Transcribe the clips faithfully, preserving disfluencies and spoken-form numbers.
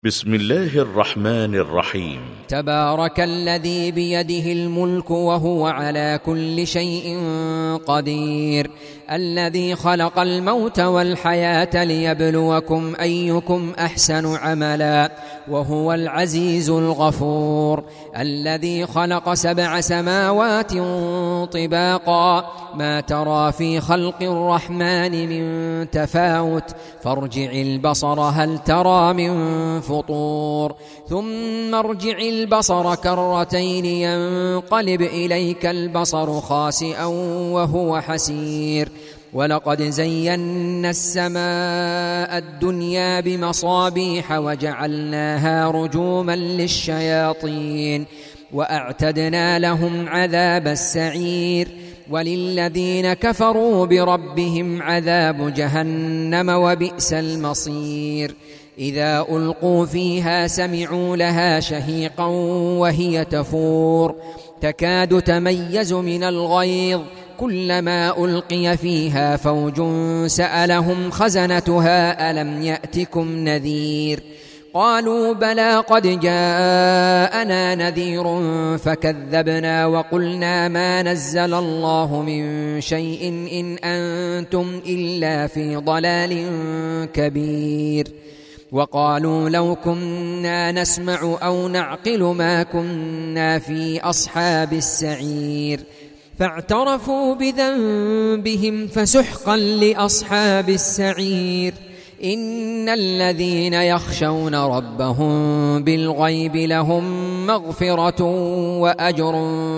بسم الله الرحمن الرحيم. تبارك الذي بيده الملك وهو على كل شيء قدير، الذي خلق الموت والحياة ليبلوكم أيكم أحسن عملا، وهو العزيز الغفور، الذي خلق سبع سماوات طباقا، ما ترى في خلق الرحمن من تفاوت، فارجع البصر هل ترى من فطور، ثم ارجع البصر كرتين ينقلب إليك البصر خاسئا وهو حسير، ولقد زينا السماء الدنيا بمصابيح وجعلناها رجوما للشياطين وأعتدنا لهم عذاب السعير، وللذين كفروا بربهم عذاب جهنم وبئس المصير. إذا ألقوا فيها سمعوا لها شهيقا وهي تفور، تكاد تميز من الغيظ، كلما ألقي فيها فوج سألهم خزنتها ألم يأتكم نذير، قالوا بلى قد جاءنا نذير فكذبنا وقلنا ما نزل الله من شيء إن أنتم إلا في ضلال كبير، وقالوا لو كنا نسمع أو نعقل ما كنا في أصحاب السعير، فاعترفوا بذنبهم فسحقا لأصحاب السعير. إن الذين يخشون ربهم بالغيب لهم مغفرة وأجر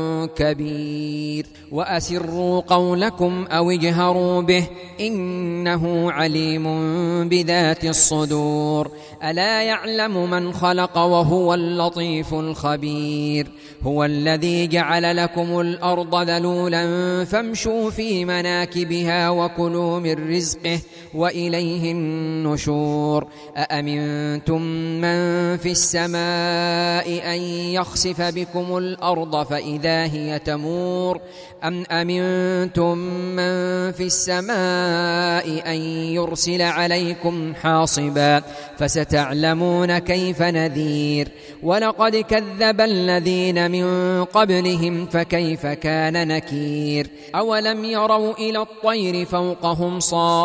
كبير، وأسروا قولكم أو اجهروا به إنه عليم بذات الصدور، ألا يعلم من خلق وهو اللطيف الخبير، هو الذي جعل لكم الأرض ذلولا فامشوا في مناكبها وكلوا من رزقه وإليه النشور، أأمنتم من في السماء أن يخسف بكم الأرض فإذا هي تمور، أم أمنتم من في السماء أن يرسل عليكم حاصبا فستعلمون كيف نذير، ولقد كذب الذين من قبلهم فكيف كان نكير، أولم يروا إلى الطير فوقهم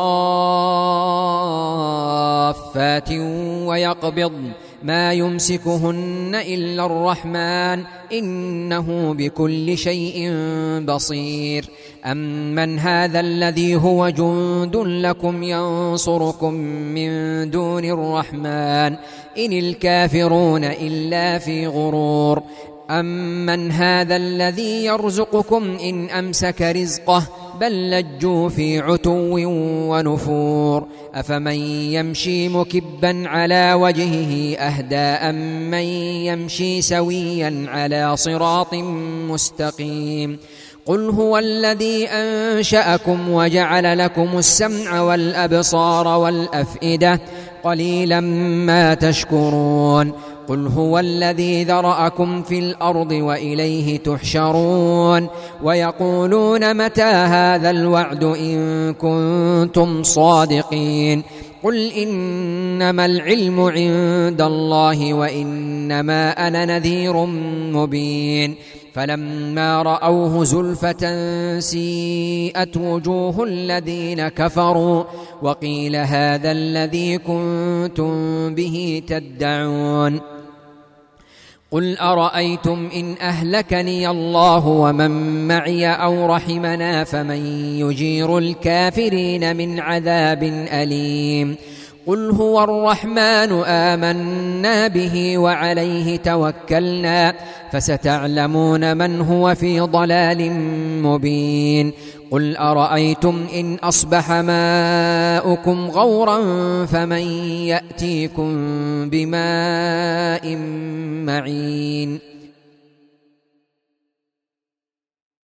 صافات ويقبضن ما يمسكهن إلا الرحمن إنه بكل شيء بصير، أمن هذا الذي هو جند لكم ينصركم من دون الرحمن إن الكافرون إلا في غرور، أمن هذا الذي يرزقكم إن أمسك رزقه بل لجوا في عتو ونفور، أفمن يمشي مكبا على وجهه أهدى أم من يمشي سويا على صراط مستقيم، قل هو الذي أنشأكم وجعل لكم السمع والأبصار والأفئدة قليلا ما تشكرون، قل هو الذي ذرأكم في الأرض وإليه تحشرون، ويقولون متى هذا الوعد إن كنتم صادقين، قل إنما العلم عند الله وإنما أنا نذير مبين، فلما رأوه زلفة سيئت وجوه الذين كفروا وقيل هذا الذي كنتم به تدعون، قل أرأيتم إن أهلكني الله ومن معي أو رحمنا فمن يجير الكافرين من عذاب أليم، قل هو الرحمن آمنا به وعليه توكلنا فستعلمون من هو في ضلال مبين، قل أرأيتم إن أصبح ماؤكم غورا فمن يأتيكم بماء معين.